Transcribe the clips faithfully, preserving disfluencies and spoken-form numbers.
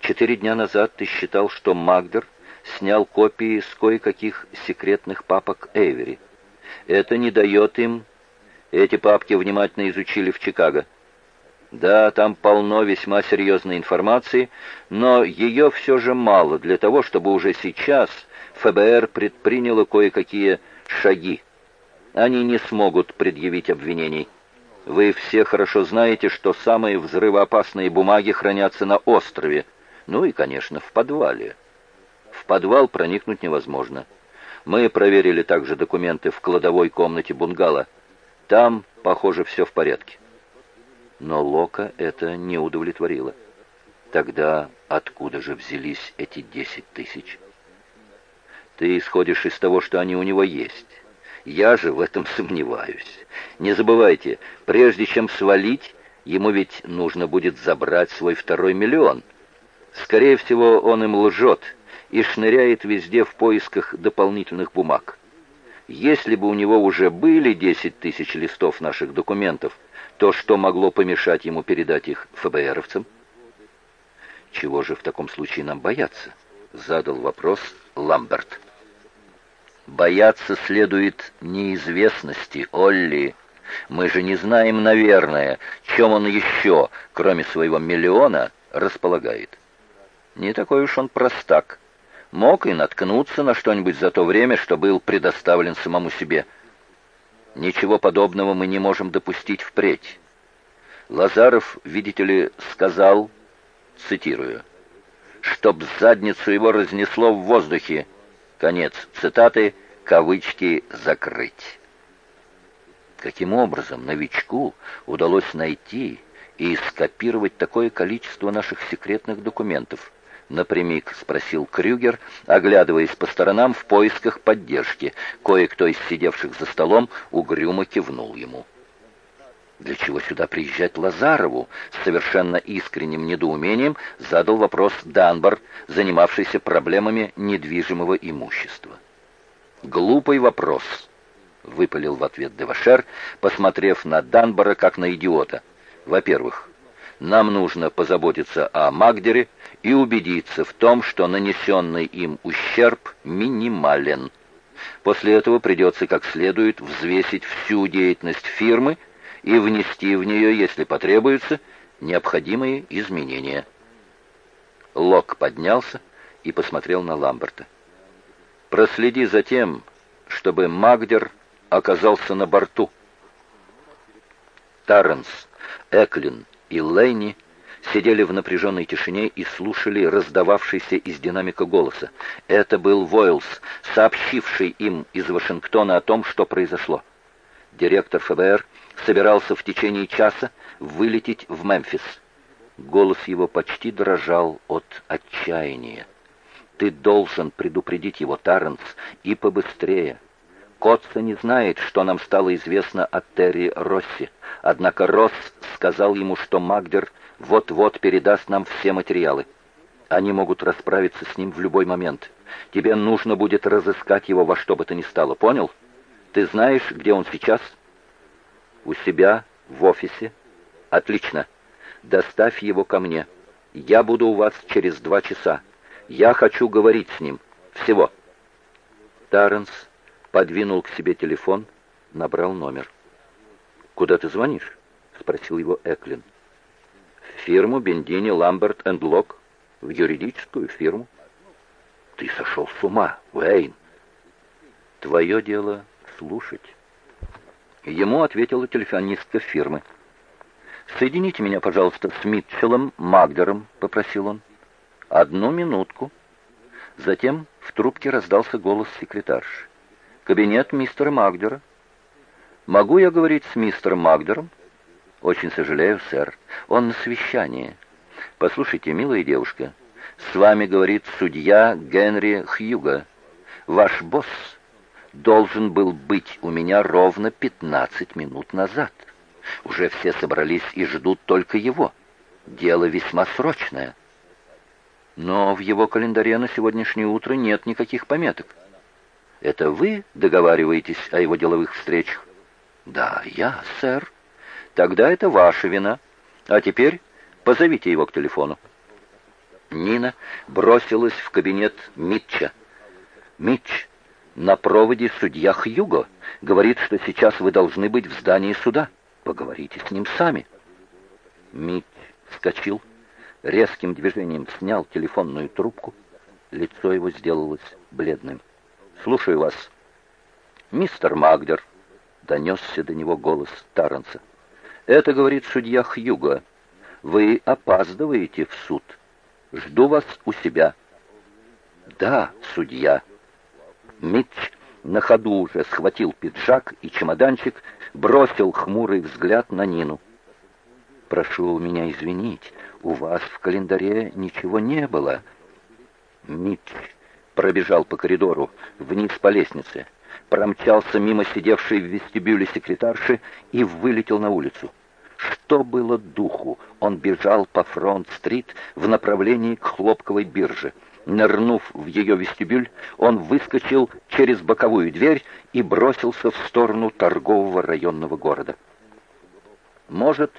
Четыре дня назад ты считал, что Магдер снял копии с кое-каких секретных папок Эйвери. Это не дает им... Эти папки внимательно изучили в Чикаго. Да, там полно весьма серьезной информации, но ее все же мало для того, чтобы уже сейчас ФБР предприняло кое-какие шаги. Они не смогут предъявить обвинений. Вы все хорошо знаете, что самые взрывоопасные бумаги хранятся на острове, ну и, конечно, в подвале. В подвал проникнуть невозможно. Мы проверили также документы в кладовой комнате бунгало. Там, похоже, все в порядке. Но Лока это не удовлетворило. Тогда откуда же взялись эти десять тысяч? Ты исходишь из того, что они у него есть. Я же в этом сомневаюсь. Не забывайте, прежде чем свалить, ему ведь нужно будет забрать свой второй миллион. Скорее всего, он им лжет и шныряет везде в поисках дополнительных бумаг. Если бы у него уже были десять тысяч листов наших документов, то что могло помешать ему передать их ФБРовцам? Чего же в таком случае нам бояться? Задал вопрос Ламберт. Бояться следует неизвестности, Олли. Мы же не знаем, наверное, чем он еще, кроме своего миллиона, располагает. Не такой уж он простак. Мог и наткнуться на что-нибудь за то время, что был предоставлен самому себе. Ничего подобного мы не можем допустить впредь. Лазаров, видите ли, сказал, цитирую, «чтоб задницу его разнесло в воздухе». Конец цитаты, кавычки закрыть. Каким образом новичку удалось найти и скопировать такое количество наших секретных документов? Напрямик спросил Крюгер, оглядываясь по сторонам в поисках поддержки. Кое-кто из сидевших за столом угрюмо кивнул ему. Для чего сюда приезжать Лазарову? С совершенно искренним недоумением задал вопрос Данбар, занимавшийся проблемами недвижимого имущества. «Глупый вопрос», — выпалил в ответ Девашер, посмотрев на Данбара как на идиота. «Во-первых, нам нужно позаботиться о Магдере и убедиться в том, что нанесенный им ущерб минимален. После этого придется как следует взвесить всю деятельность фирмы и внести в нее, если потребуется, необходимые изменения». Лок поднялся и посмотрел на Ламберта. «Проследи за тем, чтобы Магдер оказался на борту». Тарренс, Эклин и Лейни сидели в напряженной тишине и слушали раздававшийся из динамика голоса. Это был Войлс, сообщивший им из Вашингтона о том, что произошло. Директор ФБР собирался в течение часа вылететь в Мемфис. Голос его почти дрожал от отчаяния. «Ты должен предупредить его, Тарренс, и побыстрее. Котца не знает, что нам стало известно о Терри Росси. Однако Росс сказал ему, что Магдер вот-вот передаст нам все материалы. Они могут расправиться с ним в любой момент. Тебе нужно будет разыскать его во что бы то ни стало, понял? Ты знаешь, где он сейчас?» «У себя, в офисе». «Отлично. Доставь его ко мне. Я буду у вас через два часа. Я хочу говорить с ним. Всего». Тарренс подвинул к себе телефон, набрал номер. «Куда ты звонишь?» — спросил его Эклин. «В фирму Бендини, Ламберт энд Лок. В юридическую фирму». «Ты сошел с ума, Уэйн!» «Твое дело слушать». Ему ответила телефонистка фирмы. «Соедините меня, пожалуйста, с Митчеллом Магдером», — попросил он. «Одну минутку». Затем в трубке раздался голос секретарши. «Кабинет мистера Магдера». «Могу я говорить с мистером Магдером?» «Очень сожалею, сэр. Он на совещании». «Послушайте, милая девушка, с вами говорит судья Генри Хьюга. Ваш босс должен был быть у меня ровно пятнадцать минут назад. Уже все собрались и ждут только его. Дело весьма срочное». «Но в его календаре на сегодняшнее утро нет никаких пометок». «Это вы договариваетесь о его деловых встречах?» «Да, я, сэр». «Тогда это ваша вина. А теперь позовите его к телефону». «Не Нина бросилась в кабинет Митча. «Митч, на проводе судья Хьюго. Говорит, что сейчас вы должны быть в здании суда. Поговорите с ним сами». Митч вскочил, резким движением снял телефонную трубку. Лицо его сделалось бледным. «Слушаю вас». «Мистер Магдер», — донесся до него голос Тарренса. «Это, — говорит судья Хьюго, — вы опаздываете в суд. Жду вас у себя». «Да, судья». Митч на ходу уже схватил пиджак и чемоданчик, бросил хмурый взгляд на Нину. «Прошу меня извинить, у вас в календаре ничего не было». Митч пробежал по коридору, вниз по лестнице, промчался мимо сидевшей в вестибюле секретарши и вылетел на улицу. Что было духу, он бежал по Фронт-стрит в направлении к хлопковой бирже. Нырнув в ее вестибюль, он выскочил через боковую дверь и бросился в сторону торгового районного города. Может,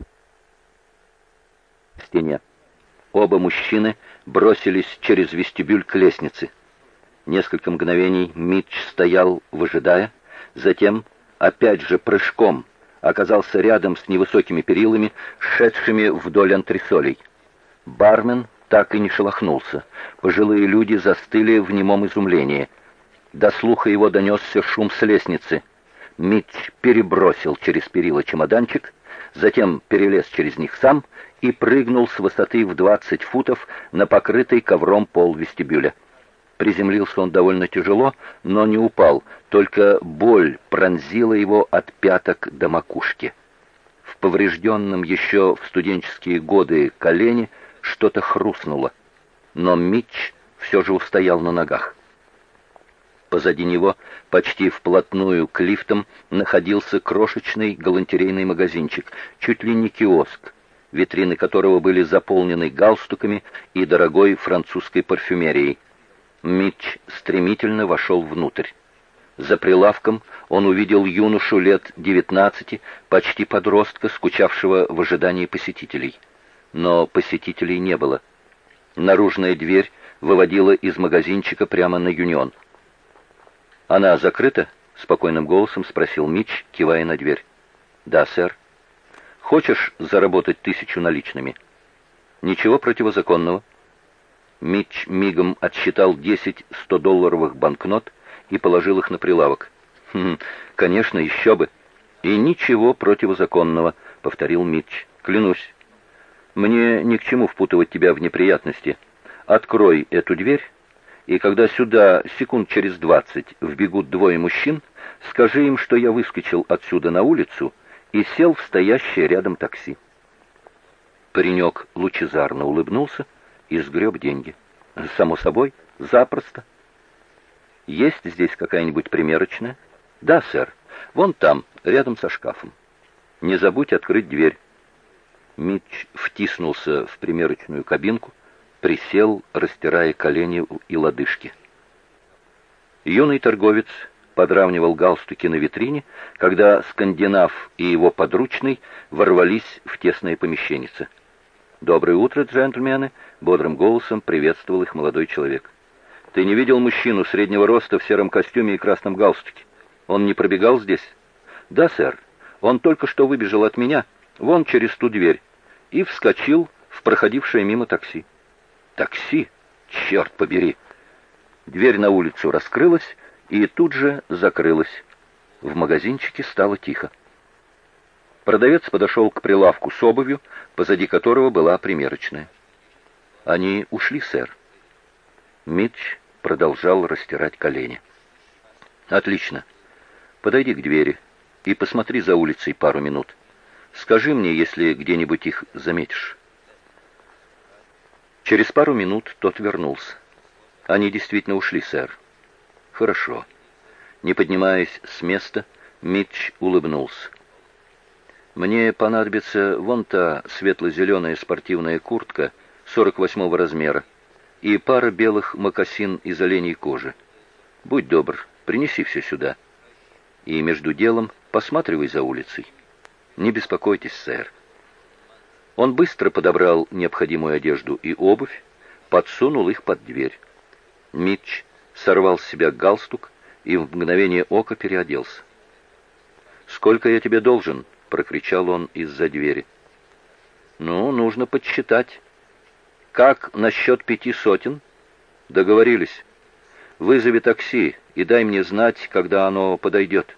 в стене. Оба мужчины бросились через вестибюль к лестнице. Несколько мгновений Митч стоял, выжидая, затем, опять же прыжком, оказался рядом с невысокими перилами, шедшими вдоль антресолей. Бармен так и не шелохнулся. Пожилые люди застыли в немом изумлении. До слуха его донесся шум с лестницы. Митч перебросил через перила чемоданчик, затем перелез через них сам и прыгнул с высоты в двадцать футов на покрытый ковром пол вестибюля. Приземлился он довольно тяжело, но не упал, только боль пронзила его от пяток до макушки. В поврежденном еще в студенческие годы колене что-то хрустнуло, но Митч все же устоял на ногах. Позади него, почти вплотную к лифтам, находился крошечный галантерейный магазинчик, чуть ли не киоск, витрины которого были заполнены галстуками и дорогой французской парфюмерией. Митч стремительно вошел внутрь. За прилавком он увидел юношу лет девятнадцати, почти подростка, скучавшего в ожидании посетителей. Но посетителей не было. Наружная дверь выводила из магазинчика прямо на Юнион. «Она закрыта?» — спокойным голосом спросил Митч, кивая на дверь. «Да, сэр». «Хочешь заработать тысячу наличными?» «Ничего противозаконного». Митч мигом отсчитал десять сто-долларовых банкнот и положил их на прилавок. «Хм, конечно, еще бы». «И ничего противозаконного», — повторил Митч. «Клянусь. Мне ни к чему впутывать тебя в неприятности. Открой эту дверь, и когда сюда секунд через двадцать вбегут двое мужчин, скажи им, что я выскочил отсюда на улицу и сел в стоящее рядом такси». Паренек лучезарно улыбнулся и сгреб деньги. «Само собой, запросто». «Есть здесь какая-нибудь примерочная?» «Да, сэр. Вон там, рядом со шкафом. Не забудь открыть дверь». Митч втиснулся в примерочную кабинку, присел, растирая колени и лодыжки. Юный торговец подравнивал галстуки на витрине, когда скандинав и его подручный ворвались в тесное помещенце. «Доброе утро, джентльмены!» — бодрым голосом приветствовал их молодой человек. «Ты не видел мужчину среднего роста в сером костюме и красном галстуке? Он не пробегал здесь?» «Да, сэр. Он только что выбежал от меня, вон через ту дверь, и вскочил в проходившее мимо такси». «Такси? Черт побери!» Дверь на улицу раскрылась и тут же закрылась. В магазинчике стало тихо. Продавец подошел к прилавку с обувью, позади которого была примерочная. «Они ушли, сэр». Митч продолжал растирать колени. «Отлично. Подойди к двери и посмотри за улицей пару минут. Скажи мне, если где-нибудь их заметишь». Через пару минут тот вернулся. «Они действительно ушли, сэр». «Хорошо». Не поднимаясь с места, Митч улыбнулся. «Мне понадобится вон та светло-зеленая спортивная куртка сорок восьмого размера и пара белых мокасин из оленей кожи. Будь добр, принеси все сюда. И между делом посматривай за улицей. Не беспокойтесь, сэр». Он быстро подобрал необходимую одежду и обувь, подсунул их под дверь. Митч сорвал с себя галстук и в мгновение ока переоделся. «Сколько я тебе должен?» — прокричал он из-за двери. «Ну, нужно подсчитать». «Как насчет пяти сотен?» «Договорились. Вызови такси и дай мне знать, когда оно подойдет».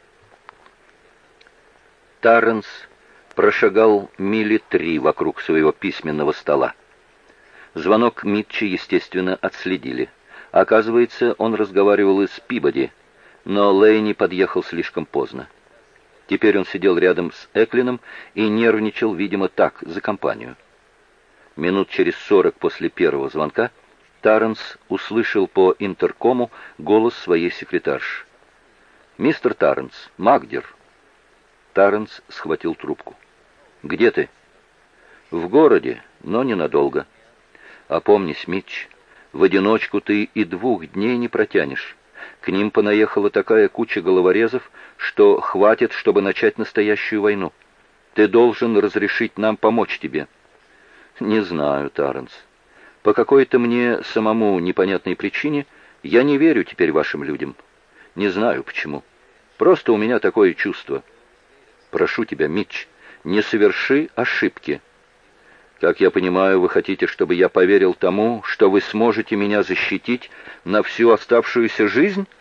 Тарренс прошагал мили три вокруг своего письменного стола. Звонок Митча, естественно, отследили. Оказывается, он разговаривал и с Пибоди, но Лейни подъехал слишком поздно. Теперь он сидел рядом с Эклином и нервничал, видимо, так, за компанию. Минут через сорок после первого звонка Тарренс услышал по интеркому голос своей секретарши. «Мистер Тарренс, Магдер». Тарренс схватил трубку. «Где ты?» «В городе, но ненадолго». «Опомнись, Митч, в одиночку ты и двух дней не протянешь. К ним понаехала такая куча головорезов, что хватит, чтобы начать настоящую войну. Ты должен разрешить нам помочь тебе». «Не знаю, Тарренс. По какой-то мне самому непонятной причине я не верю теперь вашим людям. Не знаю почему. Просто у меня такое чувство. Прошу тебя, Митч, не соверши ошибки. Как я понимаю, вы хотите, чтобы я поверил тому, что вы сможете меня защитить на всю оставшуюся жизнь?»